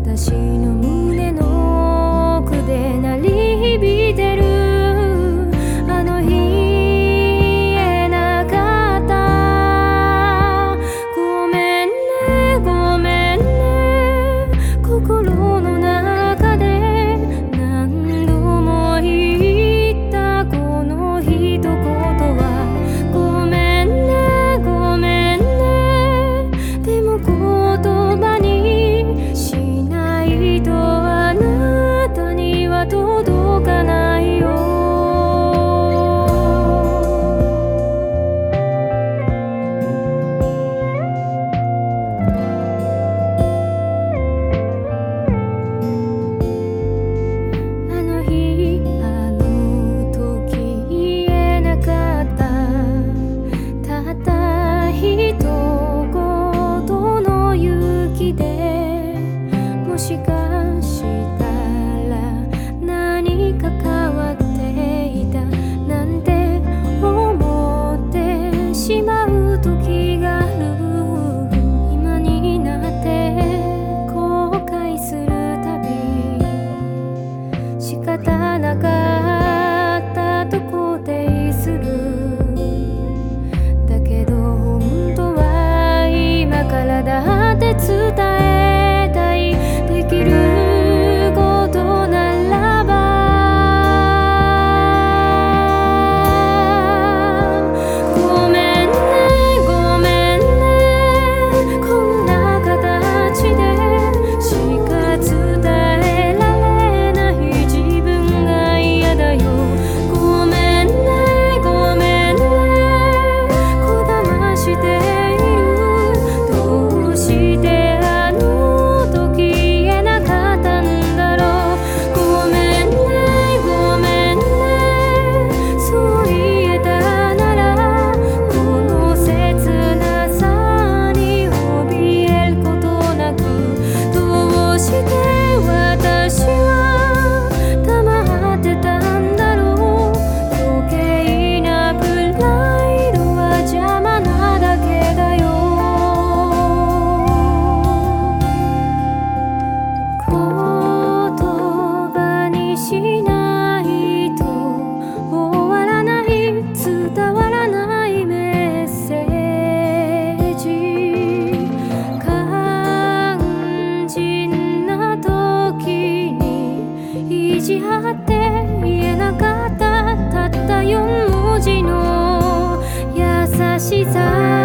私の胸の奥で鳴り響いてる。あの日言えなかった。ごめんねごめんね。心の中で何度も言ったこの一言はごめんねごめんね。でも言葉にしないとあなたには届かないよ。あの日あの時言えなかったたった一言の勇気で、もしかしたら何か変わっていたなんて思ってしまう時がある。今になって後悔するたび仕方なかったと肯定する。だけど本当は今からだって伝えたい。できることならばごめんねごめんね。こんな形でしか伝えられない自分が嫌だよ。ごめんねごめんね。こだましている。どうしてあの時言えなかったんだろう。ごめんねごめんね。そう言えたならこの切なさに怯えることなく、どうして私は黙ってたんだろう。余計なプライドは邪魔なだけだよ。言葉にしないと終わらない、伝わらないメッセージ。肝心な時に意地張って言えなかったたった4文字の優しさ。